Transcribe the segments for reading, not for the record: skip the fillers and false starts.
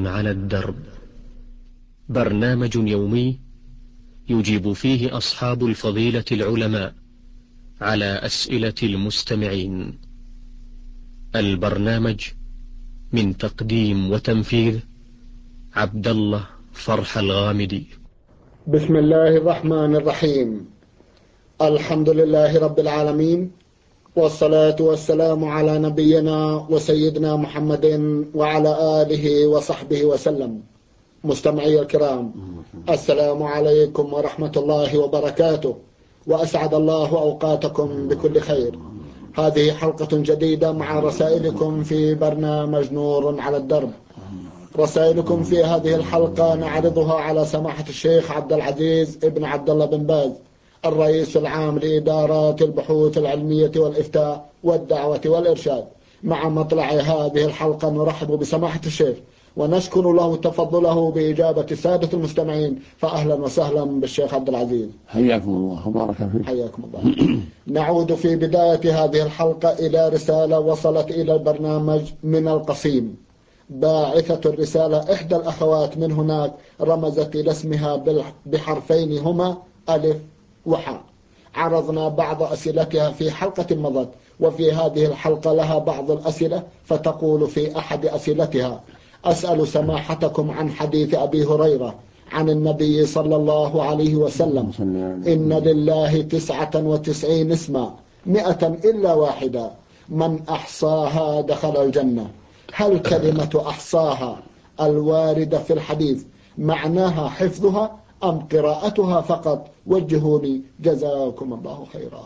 على الدرب، برنامج يومي يجيب فيه أصحاب الفضيلة العلماء على أسئلة المستمعين. البرنامج من تقديم وتنفيذ عبد الله فرح الغامدي. بسم الله الرحمن الرحيم. الحمد لله رب العالمين، والصلاة والسلام على نبينا وسيدنا محمد وعلى آله وصحبه وسلم. مستمعي الكرام، السلام عليكم ورحمة الله وبركاته، وأسعد الله أوقاتكم بكل خير. هذه حلقة جديدة مع رسائلكم في برنامج نور على الدرب. رسائلكم في هذه الحلقة نعرضها على سماحة الشيخ عبد العزيز ابن عبد الله بن باز، الرئيس العام لإدارات البحوث العلمية والإفتاء والدعوة والإرشاد. مع مطلع هذه الحلقة نرحب بسماحة الشيخ ونشكر له تفضله بإجابة السادة المستمعين، فأهلا وسهلا بالشيخ عبد العزيز. حياكم الله وبارك فيك. حياكم الله. نعود في بداية هذه الحلقة إلى رسالة وصلت إلى البرنامج من القصيم. باعثة الرسالة إحدى الأخوات من هناك رمزت إلى اسمها بحرفين هما ألف وحاء. عرضنا بعض أسئلتها في حلقة مضت، وفي هذه الحلقة لها بعض الأسئلة، فتقول في أحد أسئلتها: أسأل سماحتكم عن حديث أبي هريرة عن النبي صلى الله عليه وسلم: إن لله 99 اسما 100 إلا واحدة، من أحصاها دخل الجنة. هل كلمة أحصاها الواردة في الحديث معناها حفظها أم قراءتها فقط؟ وجهوني جزاكم الله خيرا.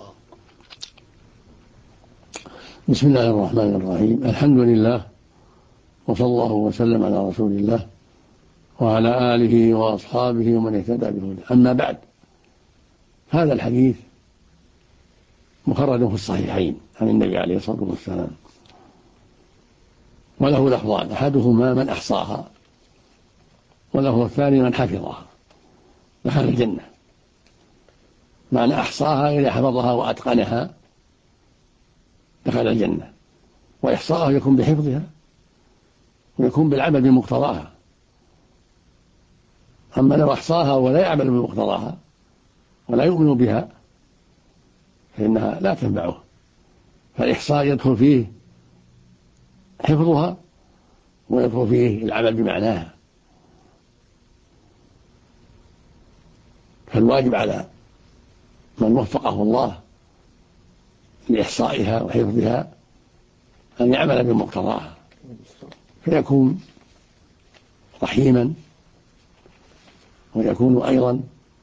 بسم الله الرحمن الرحيم. الحمد لله، وصلى الله وسلم على رسول الله وعلى آله وأصحابه ومن اهتدى بهداه. أما بعد، هذا الحديث مخرج في الصحيحين عن النبي عليه الصلاة والسلام، وله لفظان: أحدهما من أحصاها، وله الثاني من حفظها دخل الجنة. معنى أحصاها إذا حفظها وأتقنها دخل الجنة، وإحصاءها يكون بحفظها ويكون بالعمل بمقتضاها. أما لو أحصاها ولا يعمل بمقتضاها ولا يؤمن بها فإنها لا تنفعه. فالإحصاء يدخل فيه حفظها ويدخل فيه العمل بمعناها. فالواجب على من وفقه الله لإحصائها وحفظها أن يعمل بمقتضاها، فيكون رحيما، ويكون أيضا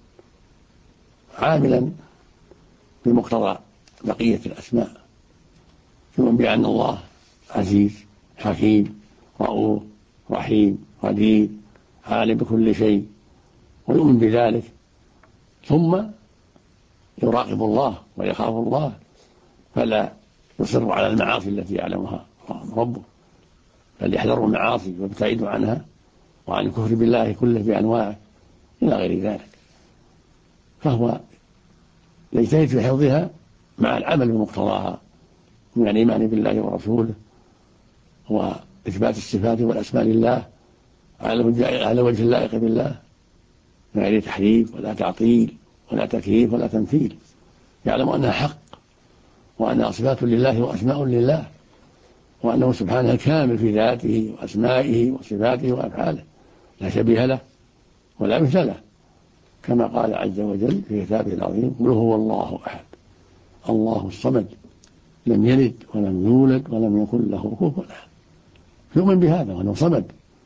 عاملا بمقتضى بقية الأسماء، يؤمن بأن الله عزيز حكيم رؤوف رحيم قدير عالم بكل شيء، ويؤمن بذلك، ثم يراقب الله ويخاف الله، فلا يصر على المعاصي التي يعلمها ربه، بل يحذر المعاصي ويبتعد عنها وعن الكفر بالله كله بأنواعه إلى غير ذلك. فهو يجتهد في حفظها مع العمل بمقتضاها من الإيمان بالله ورسوله وإثبات الصفات والأسماء لله على وجه اللائق بالله، من غير تحريف ولا تعطيل ولا تكييف ولا تمثيل. يعلم أنها حق، وأنها صفات لله وأسماء لله، وأنه سبحانه كامل في ذاته وأسمائه وصفاته وأفعاله، لا شبيه له ولا مثل له، كما قال عز وجل في كتابه العظيم: قل هو الله أحد الله الصمد لم يلد ولم يولد ولم يكن له كفوا أحد. يؤمن بهذا، وأنه صمد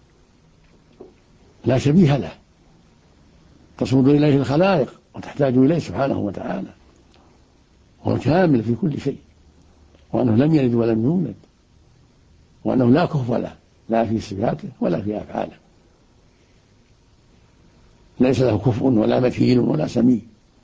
لا شبيه له، تصمد إليه الخلائق وتحتاج إليه سبحانه وتعالى، هو كامل في كل شيء، وأنه لم يلد ولم يولد، وأنه لا كفو له لا في صفاته ولا في أفعاله، ليس له كفء ولا مثيل ولا سمي.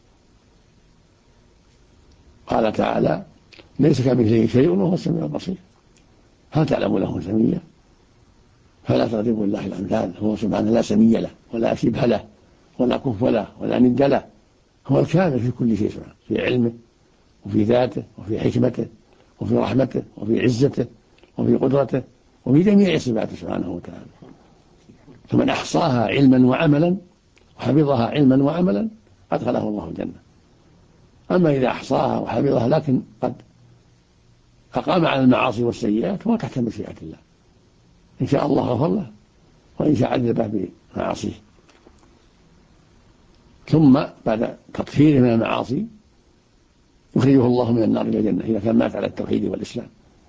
قال تعالى: ليس كمثله شيء وهو السميع البصير. هل تعلم له سميا؟ فلا تضربوا الله الأمثال، هو سبحانه لا سمي له ولا شبه له ولا كفو له ولا ند له، هو الكامل في كل شيء سبحانه، في علمه وفي ذاته وفي حكمته وفي رحمته وفي عزته وفي قدرته وفي جميع صفاته سبحانه وتعالى. فمن أحصاها علما وعملا وحفظها علما وعملا أدخله الله الجنة. أما إذا أحصاها وحفظها لكن قد أقام على المعاصي والسيئات هو تحت مشيئة الله، إن شاء الله غفر له وإن شاء عذبه بمعاصيه. ثم بعد تطهيره من المعاصي يخرجه الله من النار إلى الجنة إذا كان مات على التوحيد والإسلام،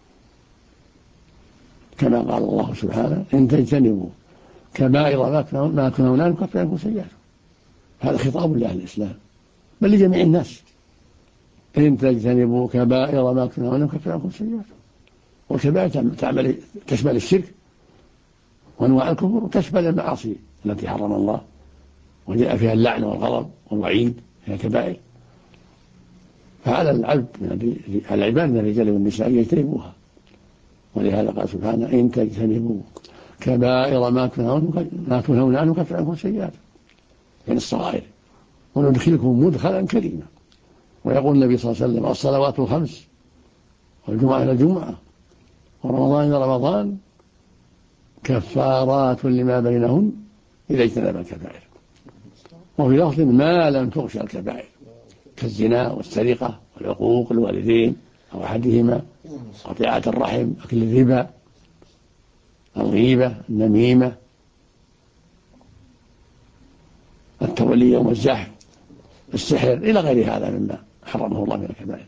كما قال الله سبحانه إن تجتنبوا كبائر ما تنهون عنه نكفر عنكم سيئاتكم. هذا خطاب لأهل الإسلام بل لجميع الناس، إن تجتنبوا كبائر ما تنهون عنه نكفر عنكم سيئاتكم. والكبائر تشمل الشرك وأنواع الكفر وتشمل المعاصي التي حرم الله وجاء فيها اللعن والغضب والوعيد، هي كبائر. فعلى العباد من الرجال والنساء يجتنبوها، ولهذا قال سبحانه إن تجتنبوا كبائر ما تنهون عنه نكفر عنكم سيئاتكم من الصغائر وندخلكم مدخلا كريما. ويقول النبي صلى الله عليه وسلم الصلوات الخمس والجمعة إلى الجمعة ورمضان إلى رمضان كفارات لما بينهن إذا اجتنب الكبائر. وفي لفظ ما لم تغش الكبائر كالزنا والسرقة والعقوق الوالدين أو أحدهما، قطيعة الرحم، أكل الربا، الغيبة، النميمة، التولي يوم الزحف، السحر، إلى غير هذا مما حرمه الله من الكبائر.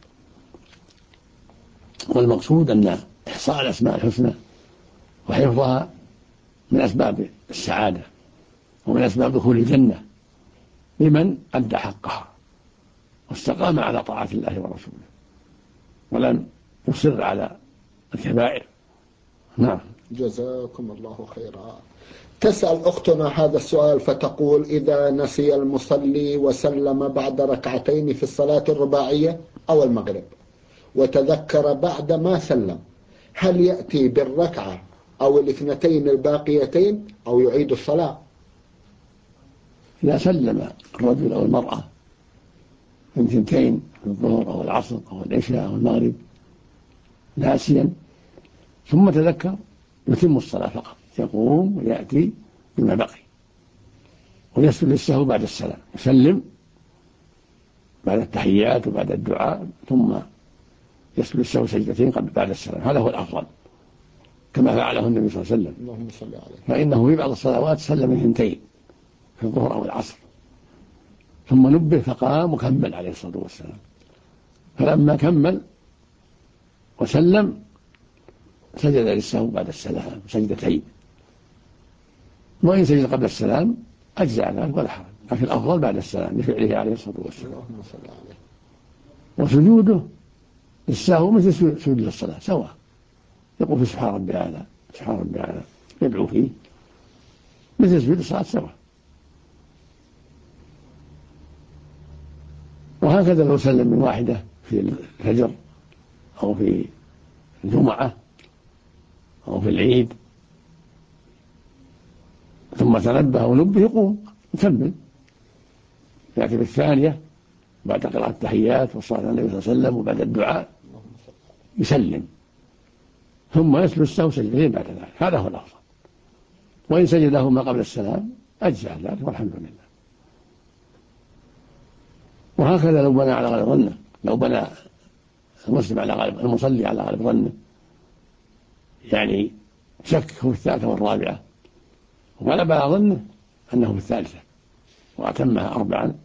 والمقصود أن إحصاء الأسماء الحسنى وحفظها من أسباب السعادة ومن أسباب دخول الجنة لمن أدى حقها واستقام على طاعة الله ورسوله ولم يصر على الكبائر. نعم. جزاكم الله خيرا. تسأل أختنا هذا السؤال فتقول إذا نسي المصلي وسلم بعد ركعتين في الصلاة الرباعية أو المغرب وتذكر بعد ما سلم، هل يأتي بالركعة أو الاثنتين الباقيتين أو يعيد الصلاة؟ إذا سلم الرجل أو المرأة من ثنتين في الظهر أو العصر أو العشاء أو المغرب ناسيا ثم تذكر يتم الصلاة فقط، يقوم ويأتي بما بقي ويسجد للسهو بعد السلام، يسلم بعد التحيات وبعد الدعاء ثم يسجد للسهو سجدتين بعد السلام. هذا هو الأفضل كما فعله النبي صلى الله عليه وسلم. اللهم صل عليه. فإنه في بعض الصلوات سلم من ثنتين في الظهر أو العصر ثم نبه فقام وكمل عليه الصلاة والسلام، فلما كمل وسلم سجد للسهو بعد السلام سجدتين، وإن سجد قبل السلام أجزع ذلك ولا حرج، لكن الأفضل بعد السلام لفعله عليه الصلاة والسلام. اللهم صل عليه. وسجوده للسهو مثل سجود للصلاة سواء، يقول في سبحان ربي الأعلى سبحان ربي الأعلى يدعو فيه مثل سجود الصلاة سواء. وهكذا لو سلم من واحدة في الفجر أو في الجمعة أو في العيد ثم تنبه ونبه يقوم يكمل، يأتي بالثانية بعد قراءة التحيات والصلاة على النبي صلى الله عليه وسلم وبعد الدعاء يسلم ثم يسجد السهو سجدتين بعد ذلك، هذا هو الأفضل. وإن سجدهما قبل السلام أجزع ذلك والحمد لله. وهكذا لو بنى على غالب ظنه، لو بنى المسلم على غالب المصلي على غالب ظنه يعني شك في الثالثة والرابعة وغلب على ظنه أنه في الثالثة وأتمها 4،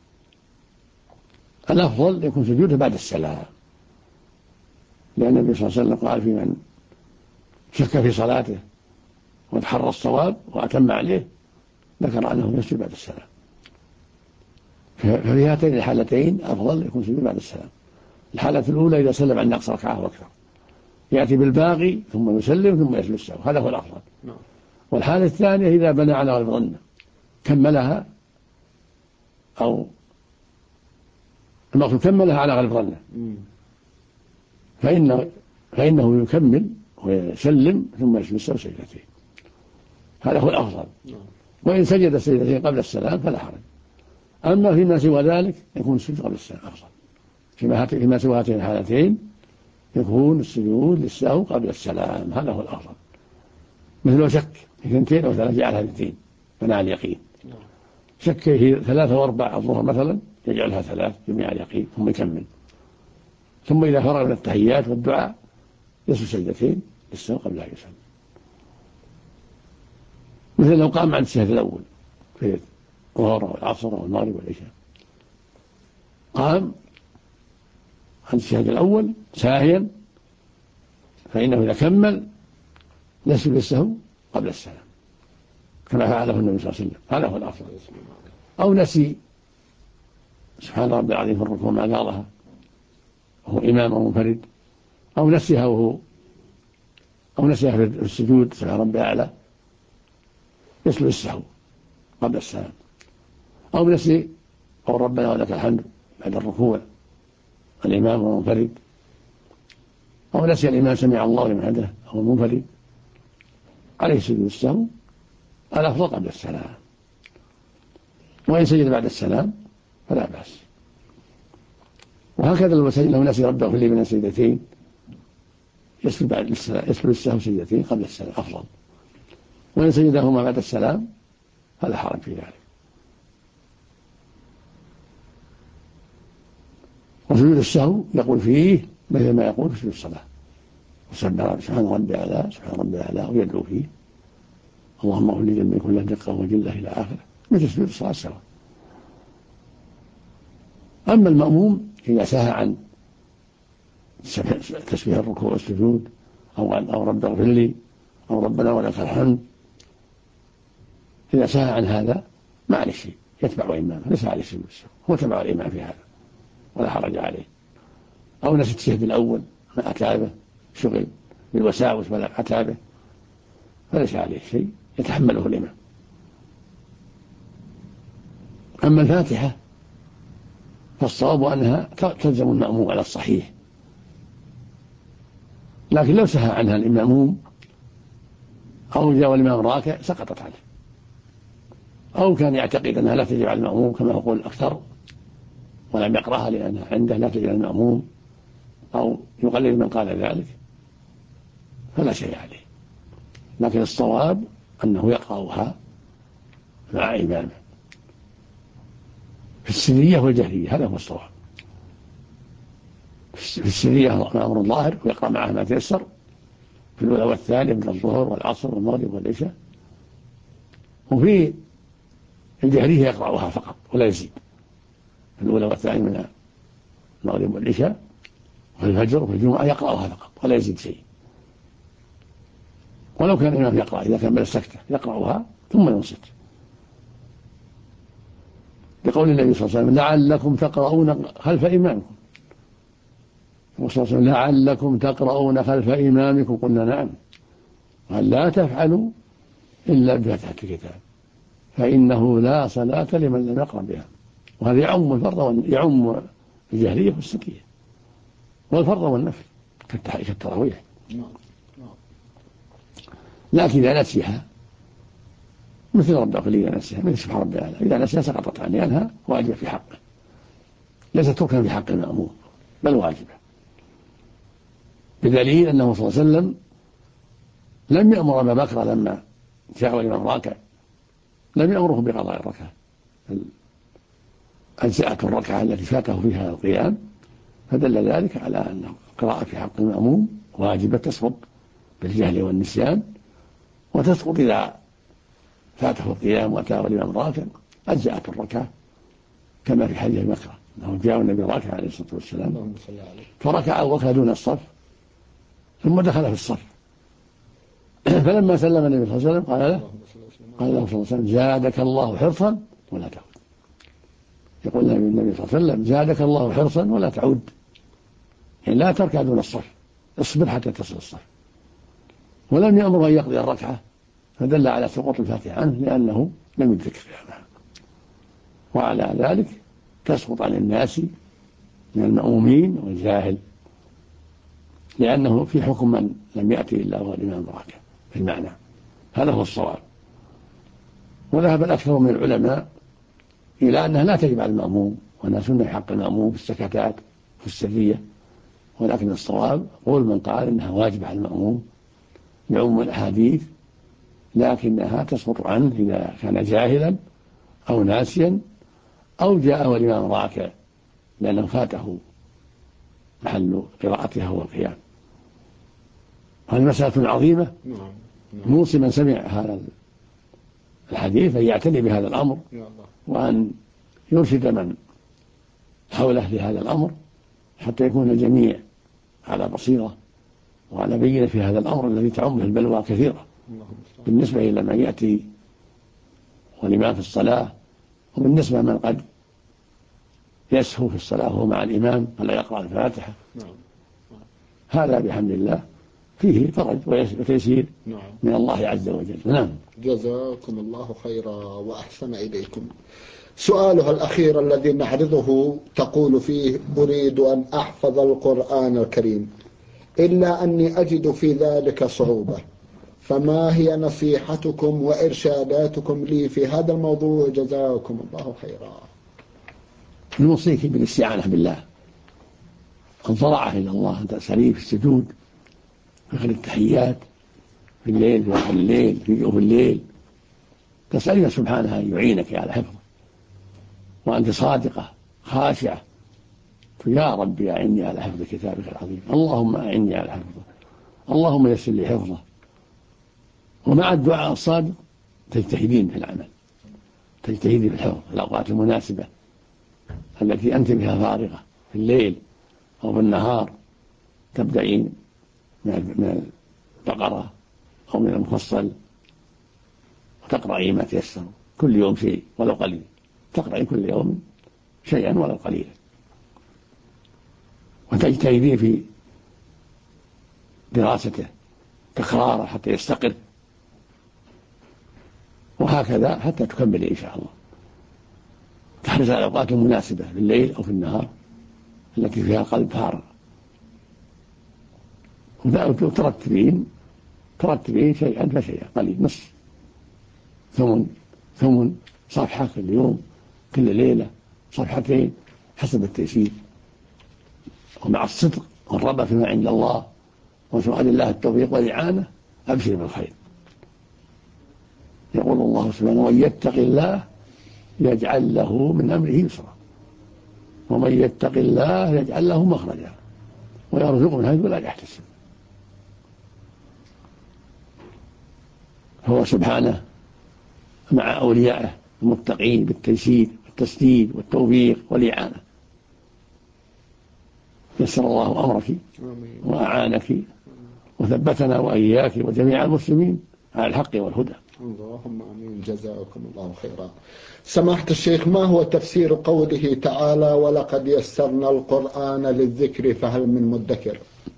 الأفضل يكون سجوده بعد السلام، لأن النبي صلى الله عليه وسلم قال في من شك في صلاته وتحرى الصواب وأتم عليه ذكر أنه يسجد بعد السلام. ففي هاتين الحالتين أفضل يكون سجود بعد السلام. الحالة الأولى إذا سلم عن نقص ركعة وأكثر يأتي بالباقي ثم يسلم ثم يسجد السهو، هذا هو الأفضل. والحالة الثانية إذا بنى على غالب ظنه كملها أو المقصود كملها على غالب ظنه فإنه يكمل ويسلم ثم يسجد السهو سجدتين، هذا هو الأفضل. وإن سجد سجدتين قبل السلام فلا حرج. أما فيما سوى ذلك يكون السجود قبل السلام أفضل، فيما سوى هاتين الحالتين يكون السجود للسهو قبل السلام، هذا هو الأفضل. مثل لو شك في 2 أو 3 جعلها 2 بناء اليقين. شك في 3 و4 الظهر مثلا يجعلها 3 جميع اليقين ثم يكمل. ثم إذا فرغ من التحيات والدعاء يسجد سجدتين للسهو قبل أن يسلم. مثل لو قام عن الشهد الأول في الظهر والعصر والمغرب والعشاء، قام عن الشهد الأول ساهيا، فإنه إذا كمل يسجد للسهو قبل السلام كما فعله النبي صلى الله عليه وسلم، هذا هو الأفضل. أو نسي سبحان ربي العظيم في الركوع ما قالها وهو إمام أو منفرد، أو نسيها في السجود سبحان ربي الأعلى، يسجد للسهو قبل السلام. أو نسي قول ربنا ولك الحمد بعد الركوع الإمام أو منفرد، أو نسي الإمام سمع الله لمن حمده أو المنفرد، عليه سجود السهو الأفضل قبل السلام. وإن سجد بعد السلام فلا بأس. وهكذا لو نسي ربه في الليل من سجدتين يسجد السهو سجدتين قبل السلام أفضل، وإن سجدهما بعد السلام فلا حرج في ذلك. وسجود السهو يقول فيه مثل ما يقول في سجود الصلاة، سبحان ربي الأعلى سبحان ربي الأعلى، ويدعو فيه اللهم اغفر لي ذنبي كله دقة وجلة إلى آخره، مثل سجود الصلاة سواء. أما المأموم إذا سهى عن تسبيح الركوع والسجود أو رب اغفر لي أو ربنا ولك الحمد، إذا سهى عن هذا ما عليه شيء، يتبع إمامه ليس عليه سجود السهو، هو تبع الإمام في هذا ولا حرج عليه. أو نسي التشهد الأول ما أتى به، شغل بالوساوس ولا أتى به، فليس عليه شيء، يتحمله الإمام. أما الفاتحة فالصواب أنها تلزم المأموم على الصحيح، لكن لو سهى عنها الإمام أو جاء الإمام راكع سقطت عنه، أو كان يعتقد أنها لا تجب على المأموم كما يقول الأكثر ولم يقرأها لأنها عنده لا تجب على المأموم، أو يقلل من قال ذلك، فلا شيء عليه. لكن الصواب أنه يقرأها مع إمامه في السرية والجهرية، هذا هو الصواب. في السرية أمر ظاهر ويقرأ معه ما تيسر في الأولى والثانية من الظهر والعصر والمغرب والعشاء، وفي الجهرية يقرأها فقط ولا يزيد في الأولى والثانية من المغرب والعشاء، وفي الفجر وفي الجمعة يقرأها فقط ولا يزيد شيء. ولو كان الإمام يقرأ إذا كمل السكتة يقرأها ثم ينصت، لقول النبي صلى الله عليه وسلم لعلكم تقرؤون خلف إمامكم، صلى الله عليه وسلم لعلكم تقرؤون خلف إمامكم، قلنا نعم، قال لا تفعلوا إلا بفتحة الكتاب فإنه لا صلاة لمن لم يقرأ بها. وهذا يعم الفرض يعم الجهرية والسرية والفرض والنفل كالتراويح. لكن إذا نسيها مثل رب اغفر لي إذا نسيها، مثل سبحان ربي الأعلى إذا نسيها سقطت عنه، لأنها واجبة في حقه، ليست ركنا في حق المأموم بل واجبة، بدليل أنه صلى الله عليه وسلم لم يأمر أبا بكر لما جاء الإمام راكع لم يأمره بقضاء الركعة، أجزأته الركعة التي فاته فيها القيام، فدل ذلك على أن القراءة في حق المأموم واجبة تسقط بالجهل والنسيان، وتسقط إذا فاته القيام وأتى الإمام راكع أجزأته الركعة، كما في حديث مكة أنه جاء النبي راكع عليه الصلاة والسلام فركع وكى دون الصف ثم دخل في الصف، فلما سلم النبي صلى الله عليه وسلم قال له صلى الله عليه وسلم زادك الله حرصا ولا تعود. يقول النبي صلى الله عليه وسلم زادك الله حرصا ولا تعود، يعني لا تركع دون الصف، اصبر حتى تصل الصف. ولم يأمر أن يقضي الركعة، فدل على سقوط الفاتحة عنه لأنه لم يدرك فيها، وعلى ذلك تسقط عن الناس من المأمومين والجاهل، لأنه في حكم من لم يأتي إلا وهو الإمام راكع في المعنى، هذا هو الصواب. وذهب الأكثر من العلماء إلى أنها لا تجب على المأموم، وأنها سنة في حق المأموم في السكتات في السرية، ولكن الصواب قول من قال إنها واجبة على المأموم يعم الأحاديث لكنها تسقط عنه إذا كان جاهلا أو ناسيا أو جاء والإمام راكع لأنه فاته محل قراءتها هو القيام. هذه مسألة عظيمة، موصي من سمع هذا الحديث أن يعتني بهذا الأمر، وأن يرشد من حوله لهذا الأمر حتى يكون الجميع على بصيرة وعلى بينة في هذا الأمر الذي تعمه البلوى كثيرة بالنسبة إلى من يأتي والإمام في الصلاة، وبالنسبة من قد يسهو في الصلاة وهو مع الإمام فلا يقرأ الفاتحة. هذا بحمد الله فيه فرج وتيسير من الله عز وجل. نعم. جزاكم الله خيرا وأحسن إليكم. سؤالها الأخير الذي نعرضه تقول فيه: أريد أن أحفظ القرآن الكريم إلا أني أجد في ذلك صعوبة، فما هي نصيحتكم وإرشاداتكم لي في هذا الموضوع؟ جزاكم الله خيرا. نوصيك بالاستعانة بالله، الضراعة إلى الله، أن تسأليه في السجود في آخر التحيات، في الليل، في آخر الليل، في جوف الليل، تسأليه سبحانه أن يعينك على حفظه، وأنت صادقة خاشعة يا ربي أعني على حفظ كتابك العظيم، اللهم أعني على حفظه، اللهم يسر لي حفظه. ومع الدعاء الصادق تجتهدين في العمل، تجتهدي في الحفظ في الأوقات المناسبة التي أنت بها فارغة، في الليل أو في النهار، تبدأين من البقرة أو من المفصل وتقرأي ما تيسر، كل يوم شيء ولو قليل، تقرأي كل يوم شيئا ولو قليلا، وتجتهدين في دراسته تكراره حتى يستقر، وهكذا حتى تكمل إن شاء الله. تحرص على الأوقات المناسبة في الليل أو في النهار التي فيها القلب فارغ، وترتبين شيئا فشيئا، قليل، نصف، ثمن صفحة كل يوم، كل ليلة صفحتين حسب التيسير، ومع الصدق والرغبة فيما عند الله وسؤال الله التوفيق والإعانة أبشر بالخير. يقول الله سبحانه: ومن يتق الله يجعل له من أمره يسرا، ومن يتق الله يجعل له مخرجا ويرزقه من حيث لا يحتسب. هو سبحانه مع أوليائه المتقين بالتيسير والتسديد والتوفيق والإعانة. يسر الله أمرك وأعانك وثبتنا وإياك وجميع المسلمين على الحق والهدى. اللهم آمين. جزاكم الله خيرا. سماحة الشيخ، ما هو تفسير قوله تعالى: ولقد يسرنا القرآن للذكر فهل من مدكر؟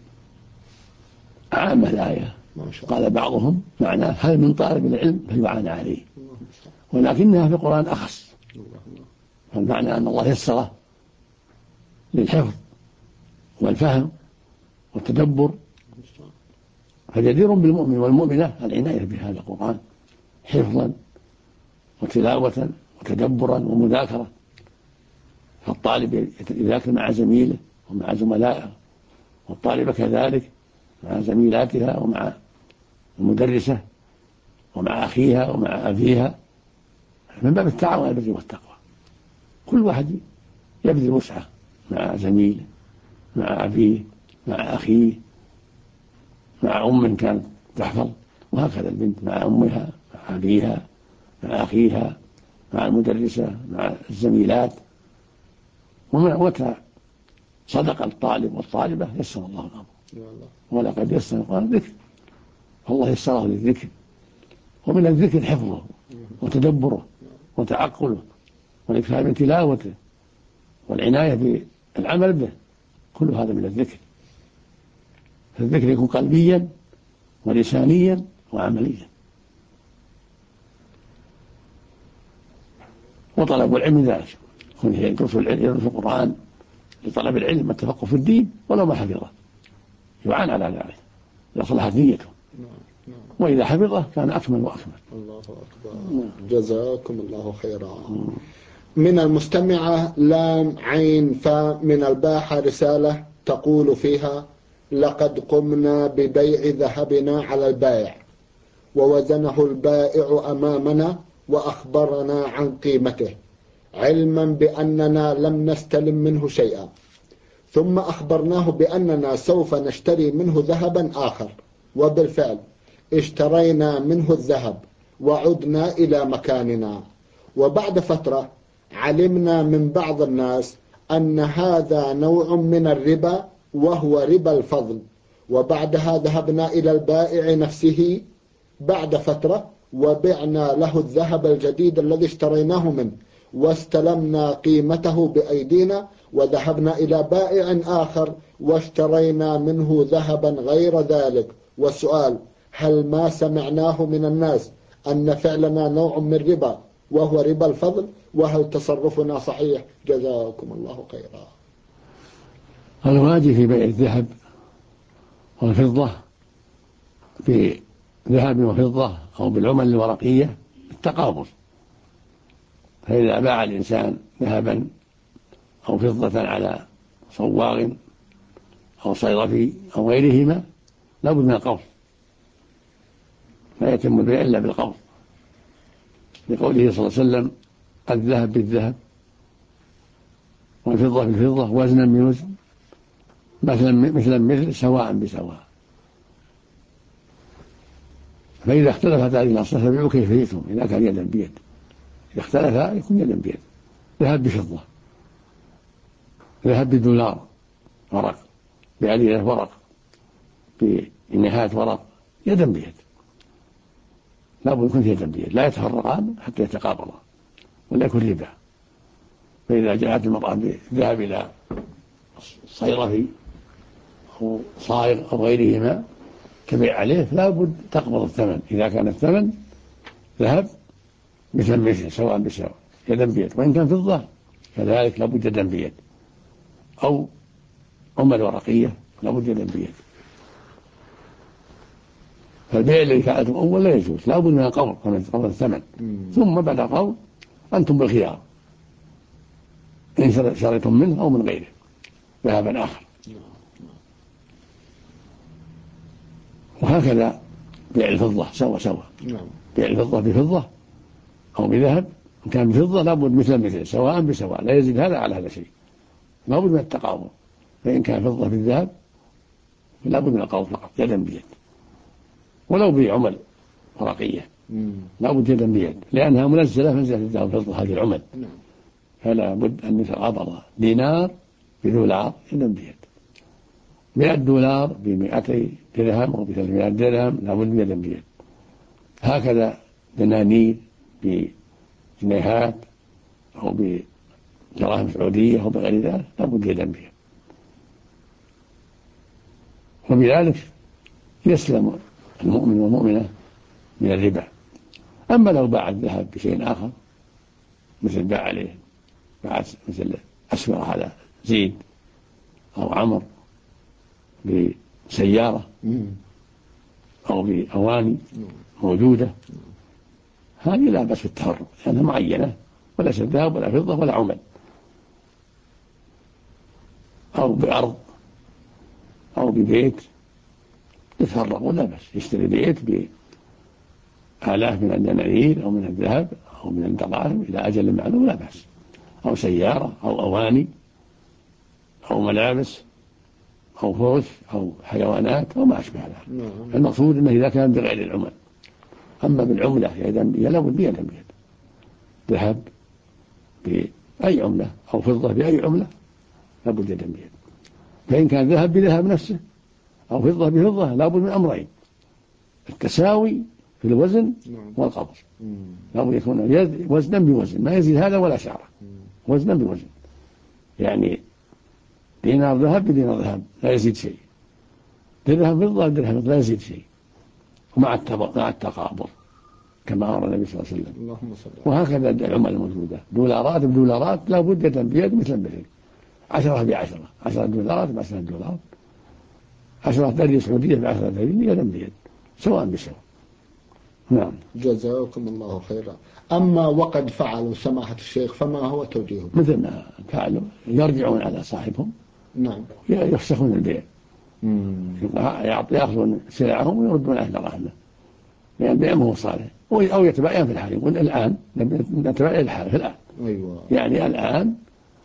عامة الآية، قال بعضهم معناه هل من طالب العلم فيعان عليه، ولكنها في القرآن أخص، فالمعنى أن الله يسره للحفظ والفهم والتدبر، فجدير بالمؤمن والمؤمنة العناية بهذا القرآن حفظا وتلاوة وتدبرا ومذاكرة. فالطالب يذاكر مع زميله ومع زملائه، والطالبة كذلك مع زميلاتها ومع المدرسة ومع أخيها ومع أبيها، من باب التعاون على البر والتقوى. كل واحد يبذل وسعه مع زميله، مع أبيه، مع أخيه، مع أم كانت تحفظ، وهكذا البنت مع أمها، مع أبيها، مع أخيها، مع المدرسة، مع الزميلات. ومتى صدق الطالب والطالبة يسر الله الأمر. ولقد يسر القرآن ذكر، فالله يسره للذكر، ومن الذكر حفظه وتدبره وتعقله والإكثار من تلاوته والعناية بالعمل به، كل هذا من الذكر. فالذكر يكون قلبيا ولسانيا وعمليا. وطلب العلم ذلك، يدرس القرآن لطلب العلم والتفقه في الدين ولو ما حفظه، يعان على ذلك إذا صلحت نيته، وإذا حفظه كان أكمل وأكمل. الله أكبر. جزاكم الله خيرا. من المستمعة لام عين فا من الباحة رسالة تقول فيها: لقد قمنا ببيع ذهبنا على البائع، ووزنه البائع أمامنا وأخبرنا عن قيمته علما بأننا لم نستلم منه شيئا، ثم أخبرناه بأننا سوف نشتري منه ذهبا آخر، وبالفعل اشترينا منه الذهب وعدنا إلى مكاننا. وبعد فترة علمنا من بعض الناس أن هذا نوع من الربا وهو ربا الفضل، وبعدها ذهبنا إلى البائع نفسه بعد فترة وبعنا له الذهب الجديد الذي اشتريناه منه، واستلمنا قيمته بأيدينا، وذهبنا إلى بائع آخر واشترينا منه ذهبا غير ذلك. والسؤال: هل ما سمعناه من الناس أن فعلنا نوع من ربا وهو ربا الفضل؟ وهل تصرفنا صحيح؟ جزاكم الله خيرا. الواجب في بيع الذهب والفضة بذهب وفضة أو بالعمل الورقية التقابض، فإذا باع الإنسان ذهبا أو فضة على صواغ أو صيرفي أو غيرهما لا بد من القبض، لا يتم البيع إلا بالقبض، لقوله صلى الله عليه وسلم: الذهب بالذهب والفضة بالفضة وزنا بوزن مثلا مثل سواء بسواء. فإذا اختلفت هذه الأصناف فبيعوا كيفيتهم إذا كان يدا بيد، إذا اختلفا يكون يدا بيد. ذهب بفضة، ذهب بالدولار ورق، بعليلة ورق، بنهاية ورق، يدا بيد، لا بد يكون يدا بيد، لا يتفرقان حتى يتقابضا ولا يكون ربا. فإذا جاءت المرأة بالذهب إلى صيرفي أو صائغ أو غيرهما كبيع عليه لا بد تقبض الثمن، إذا كان الثمن ذهب مثل سواء بسواء يدا بيد، وإن كان فضة كذلك لا بد يدا بيد، أو عمل ورقية لا بد يدا بيد. فالبيع الذي فعلتم أول لا يجوز، لا بد من القبض قبل الثمن، ثم بعد القبض أنتم بالخيار إن شريتم منه أو من غيره ذهبا آخر. وهكذا بيع الفضة سوا بيع الفضة بفضة أو بذهب، إن كان بفضة لا بد مثل سواء بسواء، لا يزيد هذا على هذا شيء، لا بد من التقابض. فإن كان فضة بالذهب لا بد من القبض فقط يدا بيد، ولو بعمل ورقية لا بد يدا بيد، لأنها منزلة الذهب والفضة هذه العمل، فلا بد أن يتقابض دينار بدولار يدا بيد، 100 دولار ب200 درهم أو ب300 درهم لا بد يدا بيد. هكذا دنانير بجنيهات أو بدراهم سعودية أو بغير ذلك لا بد يدا بيد، وبذلك يسلم المؤمن والمؤمنة من الربا. أما لو باع الذهب بشيء آخر مثل باع عليه مثل أسمر على زيد أو عمر بسيارة أو بأواني موجودة، هذه لا بأس بالتهرب لأنها معينة وليس ذهب ولا فضة ولا عمل، أو بأرض أو ببيت يتفرق ولا بأس، يشتري بيت بآلاف من الدنانير أو من الذهب أو من الدراهم إلى أجل معلوم لا بأس، أو سيارة أو أواني أو ملابس أو فرش أو حيوانات أو ما أشبه ذلك. المقصود أنه إذا كان بغير العمل. أما بالعملة يدا بيد لا بد يدا بيد، ذهب بأي عملة أو فضة بأي عملة لا بد يدا بيد. فإن كان ذهب بذهب نفسه أو فضة بفضة لا بد من أمرين: التساوي في الوزن والقبض، لا بد يكون وزنا بوزن، ما يزيد هذا ولا شعره، وزنا بوزن، يعني دينار ذهب بدينار ذهب لا يزيد شيء، درهم فضة بدرهم لا يزيد شيء، ومع التقابض كما أمر النبي صلى الله عليه وسلم. وهكذا العمل الموجودة دولارات بدولارات لا بد يدا بيد مثل 10 ب10، 10 دولارات ب10 دولار، 10 درهم سعودية ب10 درهم يدا بيد سواء بسواء. نعم. جزاكم الله خيرا. أما وقد فعلوا سماحة الشيخ فما هو توجيههم؟ مثل ما فعلوا يرجعون على صاحبهم، نعم، يفسخون البيع، يأخذون سلعهم ويردون أهل رحمه، يعني بأمره صالح أو يتبين في الحال. يقول الآن نتبين الحال في الآن. أيوة. يعني الآن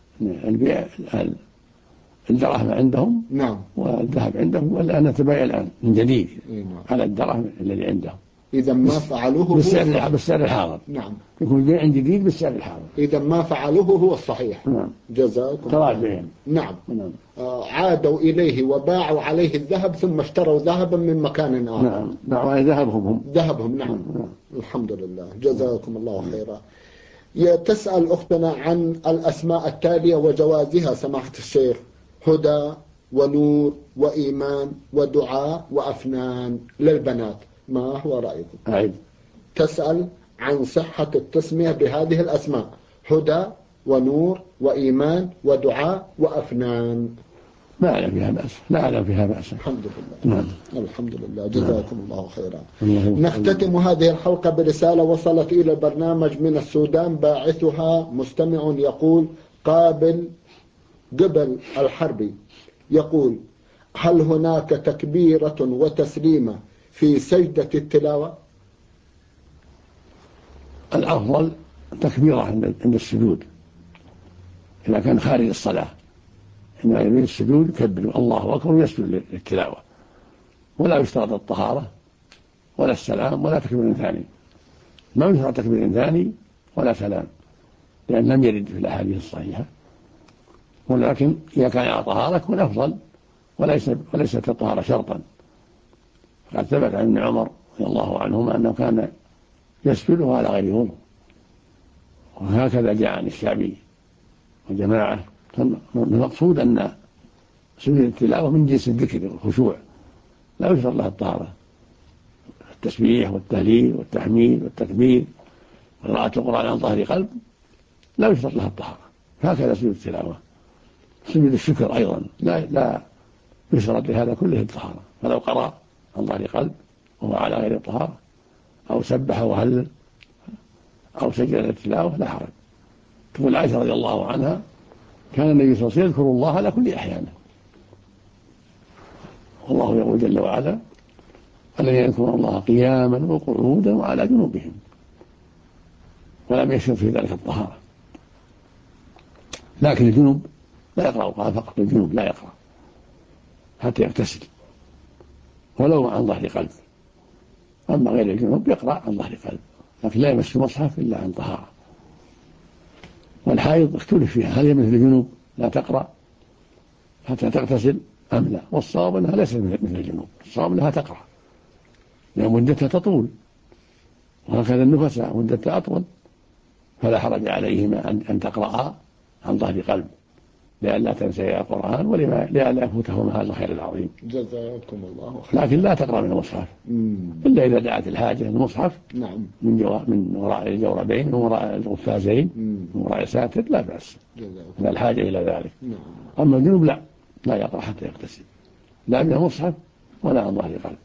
الدراهم عندهم نعم والذهب عندهم، والآن نتبايع الآن من جديد نعم. على الدراهم الذي عندهم. إذا ما فعلوه بالسعر الحاضر. نعم. يكون بيع جديد بالسعر الحاضر. إذا ما فعلوه هو الصحيح. نعم. جزاكم الله. نعم. نعم. عادوا إليه وباعوا عليه الذهب ثم اشتروا ذهبا من مكان آخر. نعم. باعوا عليه ذهبهم. نعم. الحمد لله. جزاكم الله خيرا. تسأل أختنا عن الأسماء التالية وجوازها سماحة الشيخ: هدى ونور وإيمان ودعاء وأفنان للبنات، ما هو رأيكم؟ أعيد. تسأل عن صحة التسمية بهذه الأسماء: هدى ونور وإيمان ودعاء وأفنان. لا أعلم فيها بأس. الحمد لله. نعم. الحمد لله. جزاكم الله خيرا. الله. نختتم هذه الحلقة برسالة وصلت إلى البرنامج من السودان، باعثها مستمع يقول: قبل الحربي، يقول: هل هناك تكبيرة وتسليمة في سجدة التلاوة؟ الأفضل تكبيرة عند السجود إذا كان خارج الصلاة. إنما يريد السجود يكبر الله أكبر ويسجد للتلاوة، ولا يشترط الطهارة ولا السلام ولا تكبير ثاني. ما يشترط تكبير ثاني ولا سلام، لأن لم يرد في الأحاديث الصحيحة. ولكن إذا كان على طهارة يكون أفضل، وليست الطهارة شرطا. قد ثبت عن ابن عمر رضي الله عنهما أنه كان يسجد على غير وضوء، وهكذا جاء عن الشعبي وجماعة. المقصود أن سجود التلاوة من جنس الذكر والخشوع، لا يشترط لها الطهارة. التسبيح والتهليل والتحميد والتكبير وقراءة القرآن عن ظهر قلب لا يشترط لها الطهارة. هكذا سجود التلاوة. سجود الشكر أيضا لا يشترط لهذا كله الطهارة. فلو قرأ عن ظهر قلب وهو على غير الطهارة، أو سبح وهلل أو سجد التلاوة لا حرج. تقول عائشة رضي الله عنها: كان النبي صلى الله عليه وسلم يذكر الله على كل أحيانه. والله يقول جل وعلا: الذين يذكرون الله قياما وقعودا وعلى جنوبهم. ولم يشترط في ذلك الطهارة. لكن الجنوب لا يقرأ القرآن فقط، الجنوب لا يقرأ حتى يغتسل ولو عن ظهر قلب. أما غير الجنوب يقرأ عن ظهر قلب، لكن لا يمس المصحف إلا عن طهارة. والحائض اختلف فيها: هل هي مثل الجنوب لا تقرأ حتى تغتسل أم لا؟ والصواب أنها ليست مثل الجنوب، الصواب أنها تقرأ لأن مدتها تطول، وهكذا النفساء مدتها أطول، فلا حرج عليهما أن تقرأ عن ظهر قلب لئلا تنسى القرآن ولئلا يفوتهما هذا الخير العظيم. جزاكم الله خيرا. لكن لا تقرأ من المصحف إلا إذا دعت الحاجة. المصحف نعم من وراء الجوربين، من وراء القفازين، من وراء ساتر لا بأس إذا الحاجة إلى ذلك. نعم. أما الجنوب لا يقرأ حتى يغتسل، لا من المصحف ولا عن ظهر قلب.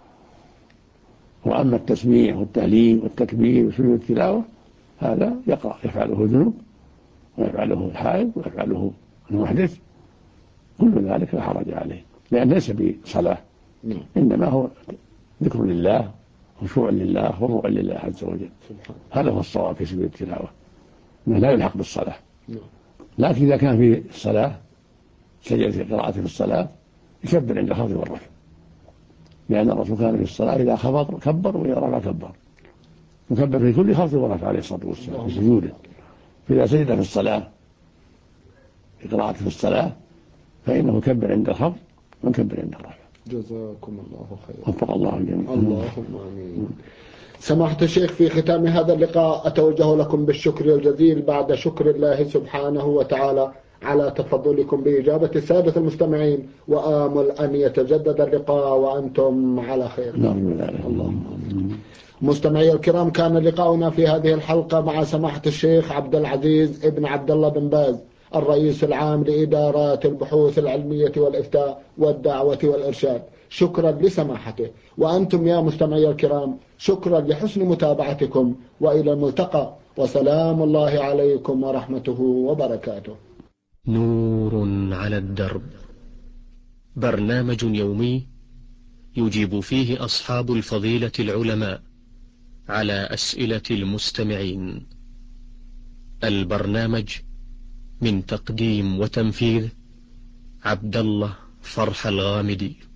وأما التسبيح والتهليل والتكبير وسجود التلاوة هذا يفعله الجنوب ويفعله الحائض ويفعله المحدث، كل ذلك لا حرج عليه، لأن ليس بصلاة، إنما هو ذكر لله خشوع لله خضوع لله عز وجل. هذا هو الصواب في سجود التلاوة، إنه لا يلحق بالصلاة. لكن إذا كان في الصلاة سجد قراءة في الصلاة يكبر عند الخفض والرفع، لأن الرسول كان في الصلاة إذا خفض كبر وإذا رفع كبر، يكبر في كل خفض ورفع عليه الصلاة والسلام في سجوده. فإذا سجد في الصلاة قراءة في الصلاة فإنه يكبر عند الخفض ويكبر عند الرفع. جزاكم الله خيرا. وفق الله الجميع. اللهم آمين. سماحة الشيخ، في ختام هذا اللقاء أتوجه لكم بالشكر الجزيل بعد شكر الله سبحانه وتعالى على تفضلكم بإجابة السادة المستمعين، وآمل أن يتجدد اللقاء وأنتم على خير. اللهم آمين. مستمعي الكرام، كان لقاؤنا في هذه الحلقة مع سماحة الشيخ عبد العزيز ابن عبد الله بن باز، الرئيس العام لإدارات البحوث العلمية والإفتاء والدعوة والإرشاد. شكرا لسماحته، وأنتم يا مستمعي الكرام شكرا لحسن متابعتكم، وإلى الملتقى، وسلام الله عليكم ورحمته وبركاته. نور على الدرب، برنامج يومي يجيب فيه أصحاب الفضيلة العلماء على أسئلة المستمعين. البرنامج من تقديم وتنفيذ عبد الله فرح الغامدي.